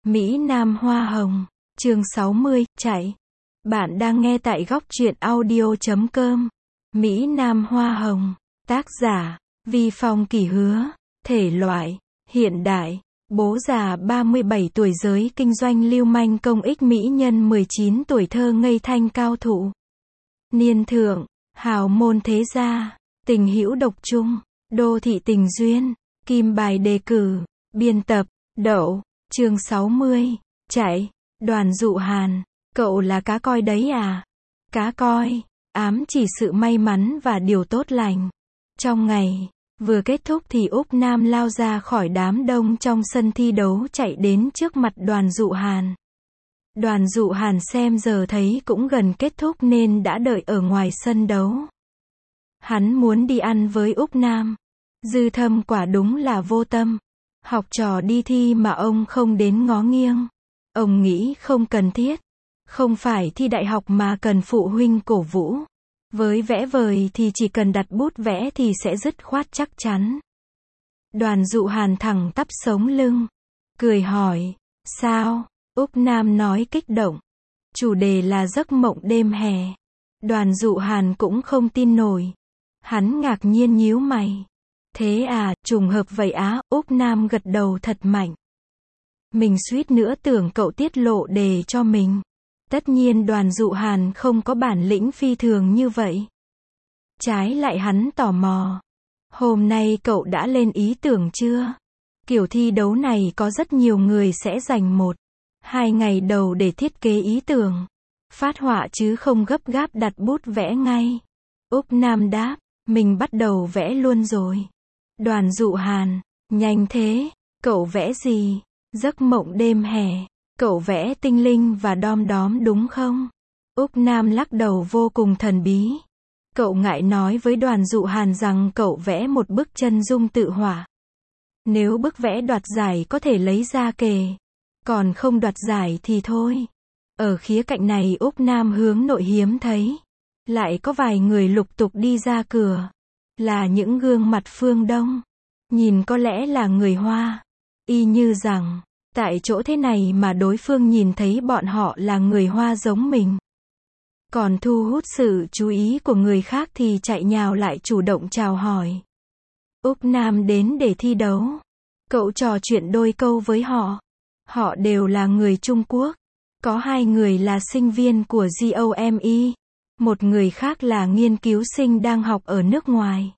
Mỹ Nam Hoa Hồng, chương 60, chạy. Bạn đang nghe tại góc truyện audio.com. Mỹ Nam Hoa Hồng, tác giả, Vi Phong Kỳ Hứa, thể loại, hiện đại, bố già 37 tuổi giới kinh doanh lưu manh công ích mỹ nhân 19 tuổi thơ ngây thanh cao thủ. Niên thượng, hào môn thế gia, tình hữu độc trung, đô thị tình duyên, kim bài đề cử, biên tập, Đậu, chương 60, chạy, Đoàn Dụ Hàn, cậu là cá coi đấy à? Cá coi, ám chỉ sự may mắn và điều tốt lành. Trong ngày vừa kết thúc thì Úc Nam lao ra khỏi đám đông trong sân thi đấu chạy đến trước mặt Đoàn Dụ Hàn. Đoàn Dụ Hàn xem giờ thấy cũng gần kết thúc nên đã đợi ở ngoài sân đấu. Hắn muốn đi ăn với Úc Nam. Dư Thâm quả đúng là vô tâm. Học trò đi thi mà ông không đến ngó nghiêng. Ông nghĩ không cần thiết. Không phải thi đại học mà cần phụ huynh cổ vũ. Với vẽ vời thì chỉ cần đặt bút vẽ thì sẽ dứt khoát chắc chắn. Đoàn Dụ Hàn thẳng tắp sống lưng. Cười hỏi, sao? Úc Nam nói kích động. Chủ đề là giấc mộng đêm hè. Đoàn Dụ Hàn cũng không tin nổi. Hắn ngạc nhiên nhíu mày. Thế à, trùng hợp vậy á, Úc Nam gật đầu thật mạnh. Mình suýt nữa tưởng cậu tiết lộ đề cho mình. Tất nhiên Đoàn Dụ Hàn không có bản lĩnh phi thường như vậy. Trái lại hắn tò mò. Hôm nay cậu đã lên ý tưởng chưa? Kiểu thi đấu này có rất nhiều người sẽ dành 1-2 ngày đầu để thiết kế ý tưởng. Phát họa chứ không gấp gáp đặt bút vẽ ngay. Úc Nam đáp, mình bắt đầu vẽ luôn rồi. Đoàn Dụ Hàn, nhanh thế, cậu vẽ gì? Giấc mộng đêm hè, cậu vẽ tinh linh và đom đóm đúng không? Úc Nam lắc đầu vô cùng thần bí. Cậu ngại nói với Đoàn Dụ Hàn rằng cậu vẽ một bức chân dung tự họa. Nếu bức vẽ đoạt giải có thể lấy ra kề, còn không đoạt giải thì thôi. Ở khía cạnh này Úc Nam hướng nội hiếm thấy. Lại có vài người lục tục đi ra cửa. Là những gương mặt phương Đông. Nhìn có lẽ là người Hoa. Y như rằng, tại chỗ thế này mà đối phương nhìn thấy bọn họ là người Hoa giống mình. Còn thu hút sự chú ý của người khác thì chạy nhào lại chủ động chào hỏi. Úc Nam đến để thi đấu. Cậu trò chuyện đôi câu với họ. Họ đều là người Trung Quốc. Có 2 người là sinh viên của GOME. Một người khác là nghiên cứu sinh đang học ở nước ngoài.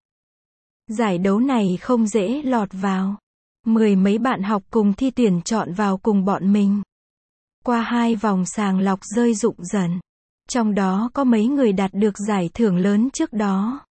Giải đấu này không dễ lọt vào. 10 mấy bạn học cùng thi tuyển chọn vào cùng bọn mình. Qua 2 vòng sàng lọc rơi rụng dần. Trong đó có mấy người đạt được giải thưởng lớn trước đó.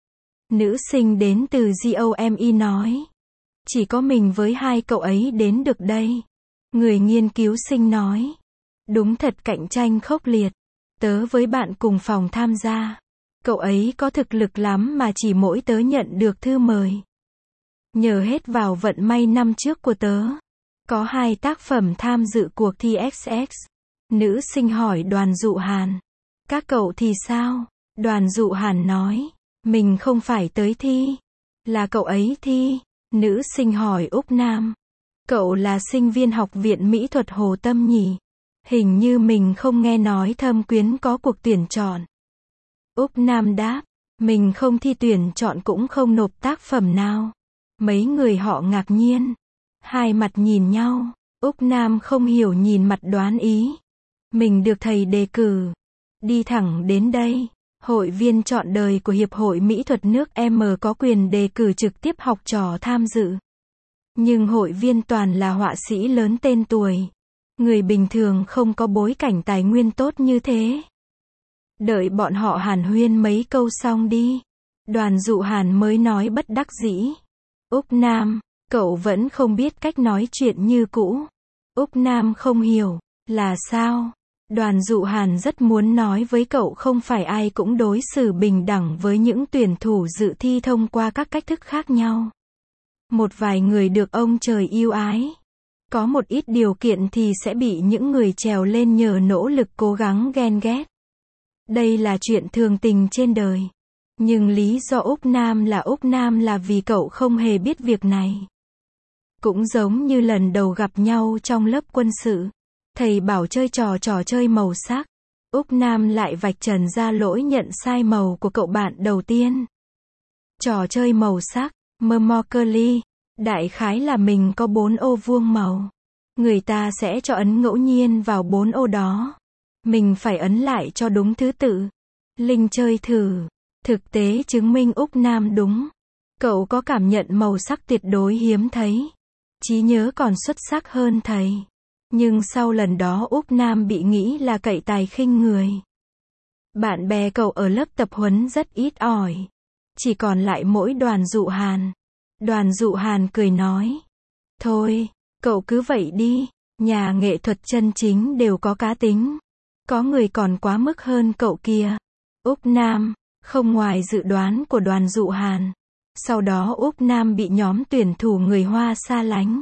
Nữ sinh đến từ GOME nói. Chỉ có mình với 2 cậu ấy đến được đây. Người nghiên cứu sinh nói. Đúng thật cạnh tranh khốc liệt. Tớ với bạn cùng phòng tham gia. Cậu ấy có thực lực lắm mà chỉ mỗi tớ nhận được thư mời. Nhờ hết vào vận may năm trước của tớ. Có 2 tác phẩm tham dự cuộc thi XX. Nữ sinh hỏi Đoàn Dụ Hàn. Các cậu thì sao? Đoàn Dụ Hàn nói. Mình không phải tới thi. Là cậu ấy thi. Nữ sinh hỏi Úc Nam. Cậu là sinh viên học viện mỹ thuật Hồ Tâm nhỉ? Hình như mình không nghe nói Thâm Quyến có cuộc tuyển chọn. Úc Nam đáp. Mình không thi tuyển chọn cũng không nộp tác phẩm nào. Mấy người họ ngạc nhiên. 2 mặt nhìn nhau. Úc Nam không hiểu nhìn mặt đoán ý. Mình được thầy đề cử. Đi thẳng đến đây. Hội viên chọn đời của Hiệp hội Mỹ thuật nước M có quyền đề cử trực tiếp học trò tham dự. Nhưng hội viên toàn là họa sĩ lớn tên tuổi. Người bình thường không có bối cảnh tài nguyên tốt như thế. Đợi bọn họ hàn huyên mấy câu xong đi. Đoàn Dụ Hàn mới nói bất đắc dĩ. Úc Nam, cậu vẫn không biết cách nói chuyện như cũ. Úc Nam không hiểu. Là sao? Đoàn Dụ Hàn rất muốn nói với cậu không phải ai cũng đối xử bình đẳng với những tuyển thủ dự thi thông qua các cách thức khác nhau. Một vài người được ông trời yêu ái. Có một ít điều kiện thì sẽ bị những người trèo lên nhờ nỗ lực cố gắng ghen ghét. Đây là chuyện thường tình trên đời. Nhưng lý do Úc Nam là vì cậu không hề biết việc này. Cũng giống như lần đầu gặp nhau trong lớp quân sự. Thầy bảo chơi trò chơi màu sắc. Úc Nam lại vạch trần ra lỗi nhận sai màu của cậu bạn đầu tiên. Trò chơi màu sắc, Mercury, đại khái là mình có 4 ô vuông màu. Người ta sẽ cho ấn ngẫu nhiên vào 4 ô đó. Mình phải ấn lại cho đúng thứ tự. Linh chơi thử. Thực tế chứng minh Úc Nam đúng. Cậu có cảm nhận màu sắc tuyệt đối hiếm thấy. Trí nhớ còn xuất sắc hơn thầy. Nhưng sau lần đó Úc Nam bị nghĩ là cậy tài khinh người. Bạn bè cậu ở lớp tập huấn rất ít ỏi. Chỉ còn lại mỗi Đoàn Dụ Hàn. Đoàn Dụ Hàn cười nói. Thôi, cậu cứ vậy đi. Nhà nghệ thuật chân chính đều có cá tính. Có người còn quá mức hơn cậu kia. Úc Nam, không ngoài dự đoán của Đoàn Dụ Hàn. Sau đó Úc Nam bị nhóm tuyển thủ người Hoa xa lánh.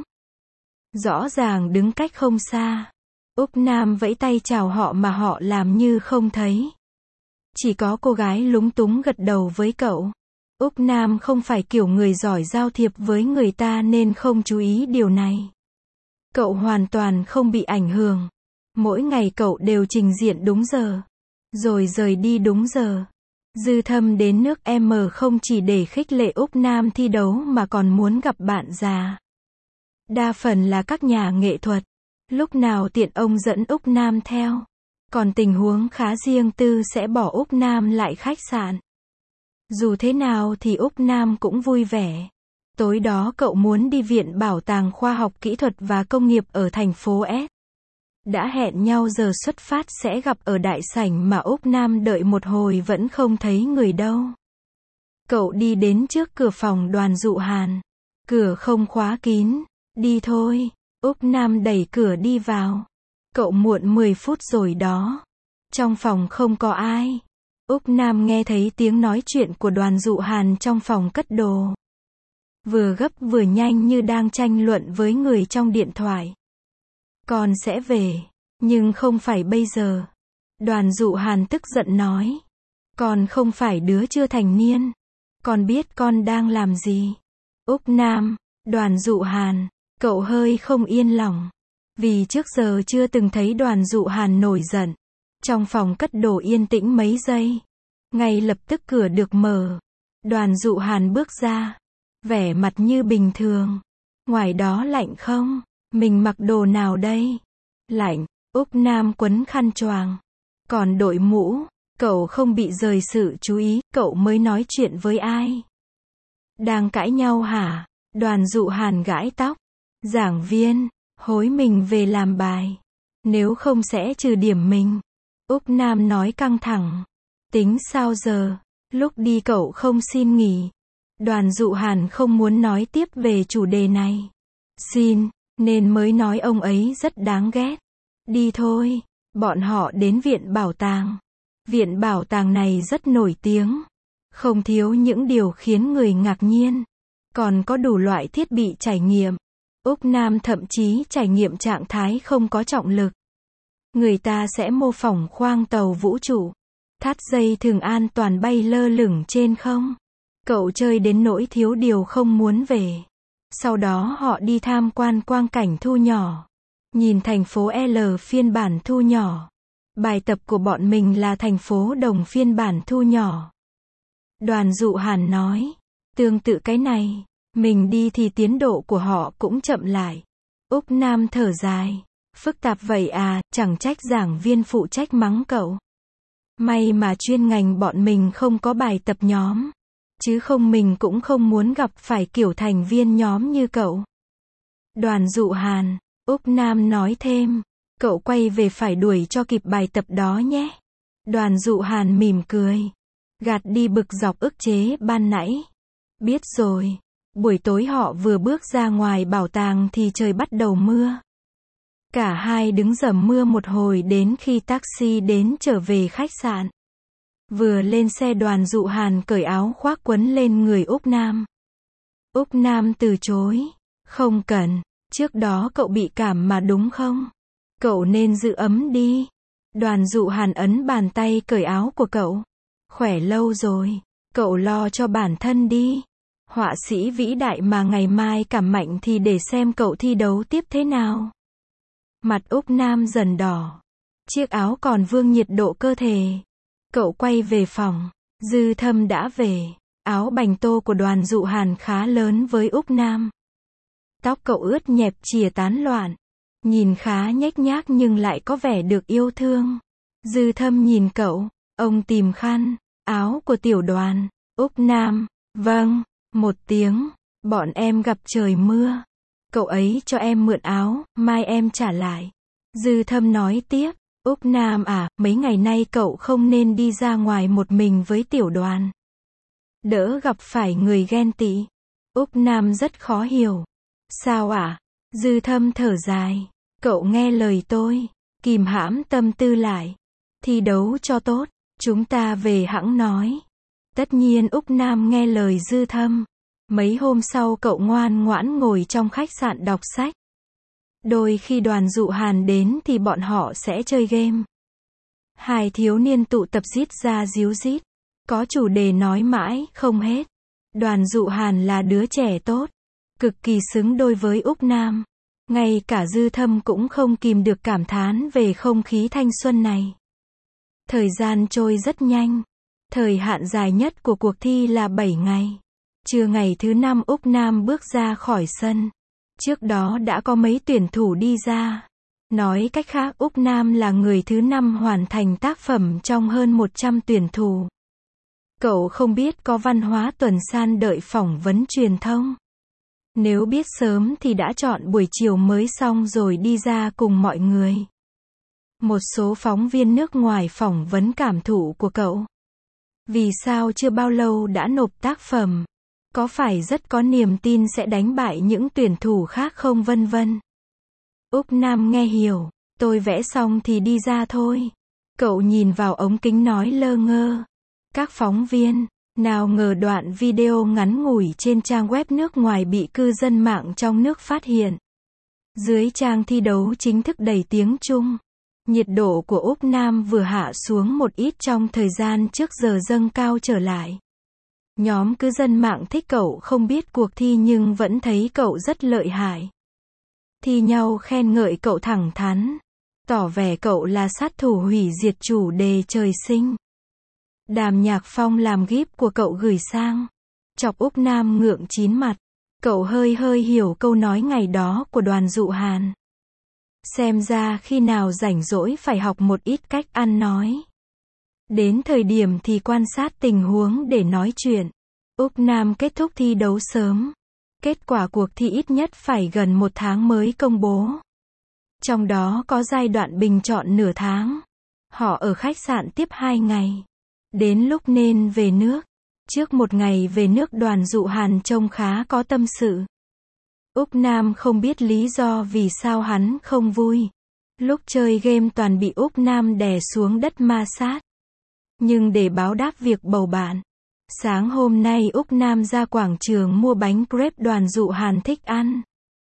Rõ ràng đứng cách không xa. Úc Nam vẫy tay chào họ mà họ làm như không thấy. Chỉ có cô gái lúng túng gật đầu với cậu. Úc Nam không phải kiểu người giỏi giao thiệp với người ta nên không chú ý điều này. Cậu hoàn toàn không bị ảnh hưởng. Mỗi ngày cậu đều trình diện đúng giờ. Rồi rời đi đúng giờ. Dư Thâm đến nước M không chỉ để khích lệ Úc Nam thi đấu mà còn muốn gặp bạn già. Đa phần là các nhà nghệ thuật. Lúc nào tiện ông dẫn Úc Nam theo. Còn tình huống khá riêng tư sẽ bỏ Úc Nam lại khách sạn. Dù thế nào thì Úc Nam cũng vui vẻ. Tối đó cậu muốn đi Viện Bảo tàng Khoa học Kỹ thuật và Công nghiệp ở thành phố S. Đã hẹn nhau giờ xuất phát sẽ gặp ở đại sảnh mà Úc Nam đợi một hồi vẫn không thấy người đâu. Cậu đi đến trước cửa phòng Đoàn Dụ Hàn. Cửa không khóa kín. Đi thôi. Úc Nam đẩy cửa đi vào. Cậu muộn 10 phút rồi đó. Trong phòng không có ai. Úc Nam nghe thấy tiếng nói chuyện của Đoàn Dụ Hàn trong phòng cất đồ. Vừa gấp vừa nhanh như đang tranh luận với người trong điện thoại. Con sẽ về, nhưng không phải bây giờ. Đoàn Dụ Hàn tức giận nói. Con không phải đứa chưa thành niên. Con biết con đang làm gì. Úc Nam, Đoàn Dụ Hàn, cậu hơi không yên lòng. Vì trước giờ chưa từng thấy Đoàn Dụ Hàn nổi giận. Trong phòng cất đồ yên tĩnh mấy giây. Ngay lập tức cửa được mở. Đoàn Dụ Hàn bước ra. Vẻ mặt như bình thường. Ngoài đó lạnh không? Mình mặc đồ nào đây? Lạnh. Úc Nam quấn khăn choàng. Còn đội mũ. Cậu không bị rời sự chú ý. Cậu mới nói chuyện với ai? Đang cãi nhau hả? Đoàn Dụ Hàn gãi tóc. Giảng viên. Hối mình về làm bài. Nếu không sẽ trừ điểm mình. Úc Nam nói căng thẳng. Tính sao giờ? Lúc đi cậu không xin nghỉ. Đoàn Dụ Hàn không muốn nói tiếp về chủ đề này. Xin, nên mới nói ông ấy rất đáng ghét. Đi thôi. Bọn họ đến Viện Bảo tàng. Viện Bảo tàng này rất nổi tiếng. Không thiếu những điều khiến người ngạc nhiên. Còn có đủ loại thiết bị trải nghiệm. Úc Nam thậm chí trải nghiệm trạng thái không có trọng lực. Người ta sẽ mô phỏng khoang tàu vũ trụ. Thắt dây thừng an toàn bay lơ lửng trên không. Cậu chơi đến nỗi thiếu điều không muốn về. Sau đó họ đi tham quan quang cảnh thu nhỏ. Nhìn thành phố L phiên bản thu nhỏ. Bài tập của bọn mình là thành phố Đồng phiên bản thu nhỏ. Đoàn Dụ Hàn nói. Tương tự cái này. Mình đi thì tiến độ của họ cũng chậm lại. Úc Nam thở dài. Phức tạp vậy à, chẳng trách giảng viên phụ trách mắng cậu. May mà chuyên ngành bọn mình không có bài tập nhóm. Chứ không mình cũng không muốn gặp phải kiểu thành viên nhóm như cậu. Đoàn Dụ Hàn. Úc Nam nói thêm. Cậu quay về phải đuổi cho kịp bài tập đó nhé. Đoàn Dụ Hàn mỉm cười. Gạt đi bực dọc ức chế ban nãy. Biết rồi. Buổi tối họ vừa bước ra ngoài bảo tàng thì trời bắt đầu mưa. Cả hai đứng dầm mưa một hồi đến khi taxi đến trở về khách sạn. Vừa lên xe Đoàn Dụ Hàn cởi áo khoác quấn lên người Úc Nam. Úc Nam từ chối. Không cần, trước đó cậu bị cảm mà đúng không? Cậu nên giữ ấm đi. Đoàn Dụ Hàn ấn bàn tay cởi áo của cậu. Khỏe lâu rồi, cậu lo cho bản thân đi. Họa sĩ vĩ đại mà ngày mai cảm mạnh thì để xem cậu thi đấu tiếp thế nào. Mặt Úc Nam dần đỏ. Chiếc áo còn vương nhiệt độ cơ thể. Cậu quay về phòng. Dư Thâm đã về. Áo bành tô của Đoàn Dụ Hàn khá lớn với Úc Nam. Tóc cậu ướt nhẹp chìa tán loạn. Nhìn khá nhếch nhác nhưng lại có vẻ được yêu thương. Dư Thâm nhìn cậu. Ông tìm khăn. Áo của tiểu Đoàn. Úc Nam. Vâng. Một tiếng. Bọn em gặp trời mưa. Cậu ấy cho em mượn áo, mai em trả lại. Dư Thâm nói tiếp. Úc Nam à, mấy ngày nay cậu không nên đi ra ngoài một mình với tiểu Đoàn. Đỡ gặp phải người ghen tị. Úc Nam rất khó hiểu. Sao ạ? Dư Thâm thở dài. Cậu nghe lời tôi. Kìm hãm tâm tư lại. Thi đấu cho tốt. Chúng ta về hẵng nói. Tất nhiên Úc Nam nghe lời Dư Thâm. Mấy hôm sau cậu ngoan ngoãn ngồi trong khách sạn đọc sách. Đôi khi Đoàn Dụ Hàn đến thì bọn họ sẽ chơi game. Hai thiếu niên tụ tập rít ra ríu rít. Có chủ đề nói mãi không hết. Đoàn Dụ Hàn là đứa trẻ tốt. Cực kỳ xứng đôi với Úc Nam. Ngay cả Dư Thâm cũng không kìm được cảm thán về không khí thanh xuân này. Thời gian trôi rất nhanh. Thời hạn dài nhất của cuộc thi là 7 ngày. Trưa ngày thứ 5 Úc Nam bước ra khỏi sân. Trước đó đã có mấy tuyển thủ đi ra. Nói cách khác Úc Nam là người thứ 5 hoàn thành tác phẩm trong hơn 100 tuyển thủ. Cậu không biết có văn hóa tuần san đợi phỏng vấn truyền thông. Nếu biết sớm thì đã chọn buổi chiều mới xong rồi đi ra cùng mọi người. Một số phóng viên nước ngoài phỏng vấn cảm thụ của cậu. Vì sao chưa bao lâu đã nộp tác phẩm? Có phải rất có niềm tin sẽ đánh bại những tuyển thủ khác không vân vân. Úc Nam nghe hiểu. Tôi vẽ xong thì đi ra thôi. Cậu nhìn vào ống kính nói lơ ngơ. Các phóng viên. Nào ngờ đoạn video ngắn ngủi trên trang web nước ngoài bị cư dân mạng trong nước phát hiện. Dưới trang thi đấu chính thức đầy tiếng Trung. Nhiệt độ của Úc Nam vừa hạ xuống một ít trong thời gian trước giờ dâng cao trở lại. Nhóm cư dân mạng thích cậu không biết cuộc thi nhưng vẫn thấy cậu rất lợi hại. Thi nhau khen ngợi cậu thẳng thắn. Tỏ vẻ cậu là sát thủ hủy diệt chủ đề trời sinh. Đàm Nhạc Phong làm gíp của cậu gửi sang. Chọc Úc Nam ngượng chín mặt. Cậu hơi hiểu câu nói ngày đó của Đoàn Dụ Hàn. Xem ra khi nào rảnh rỗi phải học một ít cách ăn nói. Đến thời điểm thì quan sát tình huống để nói chuyện. Úc Nam kết thúc thi đấu sớm. Kết quả cuộc thi ít nhất phải gần 1 tháng mới công bố. Trong đó có giai đoạn bình chọn nửa tháng. Họ ở khách sạn tiếp 2 ngày. Đến lúc nên về nước. Trước một ngày về nước Đoàn Dụ Hàn trông khá có tâm sự. Úc Nam không biết lý do vì sao hắn không vui. Lúc chơi game toàn bị Úc Nam đè xuống đất ma sát. Nhưng để báo đáp việc bầu bạn. Sáng hôm nay Úc Nam ra quảng trường mua bánh crepe Đoàn Dụ Hàn thích ăn.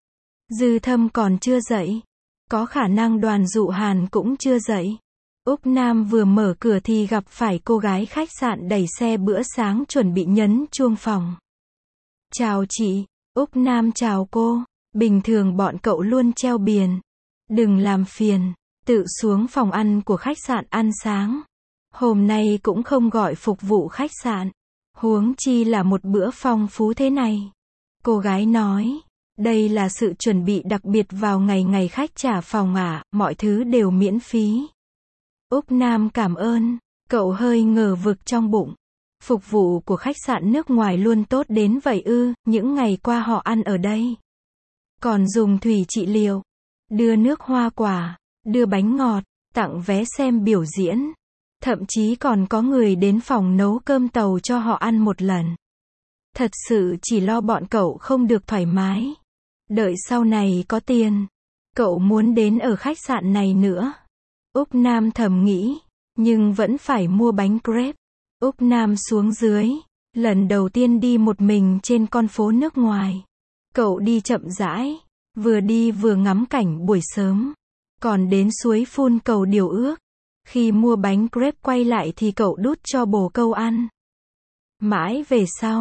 Dư Thâm còn chưa dậy. Có khả năng Đoàn Dụ Hàn cũng chưa dậy. Úc Nam vừa mở cửa thì gặp phải cô gái khách sạn đẩy xe bữa sáng chuẩn bị nhấn chuông phòng. Chào chị. Úc Nam chào cô. Bình thường bọn cậu luôn treo biển. Đừng làm phiền. Tự xuống phòng ăn của khách sạn ăn sáng. Hôm nay cũng không gọi phục vụ khách sạn. Huống chi là một bữa phong phú thế này. Cô gái nói. Đây là sự chuẩn bị đặc biệt vào ngày khách trả phòng ạ, mọi thứ đều miễn phí. Úc Nam cảm ơn. Cậu hơi ngờ vực trong bụng. Phục vụ của khách sạn nước ngoài luôn tốt đến vậy ư? Những ngày qua họ ăn ở đây. Còn dùng thủy trị liệu. Đưa nước hoa quả. Đưa bánh ngọt. Tặng vé xem biểu diễn. Thậm chí còn có người đến phòng nấu cơm tàu cho họ ăn một lần. Thật sự chỉ lo bọn cậu không được thoải mái. Đợi sau này có tiền. Cậu muốn đến ở khách sạn này nữa. Úc Nam thầm nghĩ. Nhưng vẫn phải mua bánh crepe. Úc Nam xuống dưới. Lần đầu tiên đi một mình trên con phố nước ngoài. Cậu đi chậm rãi. Vừa đi vừa ngắm cảnh buổi sớm. Còn đến suối phun cầu điều ước. Khi mua bánh crepe quay lại thì cậu đút cho bồ câu ăn. Mãi về sau.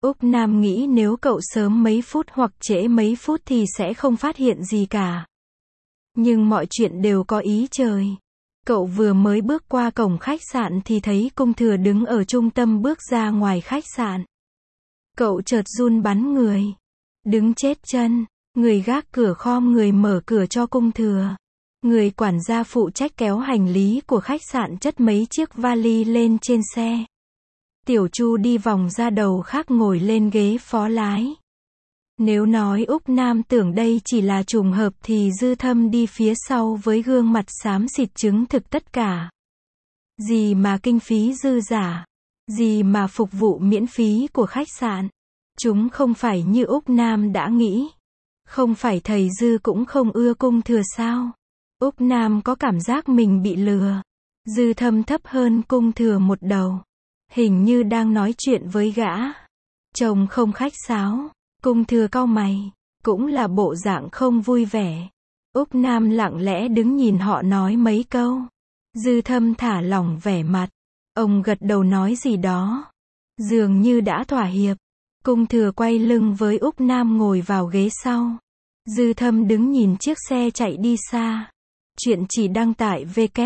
Úc Nam nghĩ nếu cậu sớm mấy phút hoặc trễ mấy phút thì sẽ không phát hiện gì cả. Nhưng mọi chuyện đều có ý trời. Cậu vừa mới bước qua cổng khách sạn thì thấy Cung Thừa đứng ở trung tâm bước ra ngoài khách sạn. Cậu chợt run bắn người. Đứng chết chân. Người gác cửa khom người mở cửa cho Cung Thừa. Người quản gia phụ trách kéo hành lý của khách sạn chất mấy chiếc vali lên trên xe. Tiểu Chu đi vòng ra đầu khác ngồi lên ghế phó lái. Nếu nói Úc Nam tưởng đây chỉ là trùng hợp thì Dư Thâm đi phía sau với gương mặt xám xịt chứng thực tất cả. Gì mà kinh phí dư giả, gì mà phục vụ miễn phí của khách sạn. Chúng không phải như Úc Nam đã nghĩ. Không phải thầy Dư cũng không ưa Cung Thừa sao? Úc Nam có cảm giác mình bị lừa. Dư Thâm thấp hơn Cung Thừa một đầu. Hình như đang nói chuyện với gã. Trông không khách sáo. Cung Thừa cau mày. Cũng là bộ dạng không vui vẻ. Úc Nam lặng lẽ đứng nhìn họ nói mấy câu. Dư Thâm thả lỏng vẻ mặt. Ông gật đầu nói gì đó. Dường như đã thỏa hiệp. Cung Thừa quay lưng với Úc Nam ngồi vào ghế sau. Dư Thâm đứng nhìn chiếc xe chạy đi xa. Chuyện chỉ đăng tại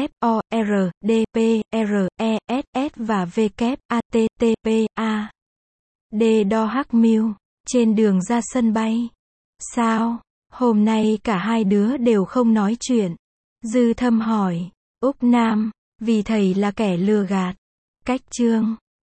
WORDPRESS và WATTPA. Trên đường ra sân bay. Sao? Hôm nay cả hai đứa đều không nói chuyện. Dư Thâm hỏi. Úc Nam, vì thầy là kẻ lừa gạt. Cách chương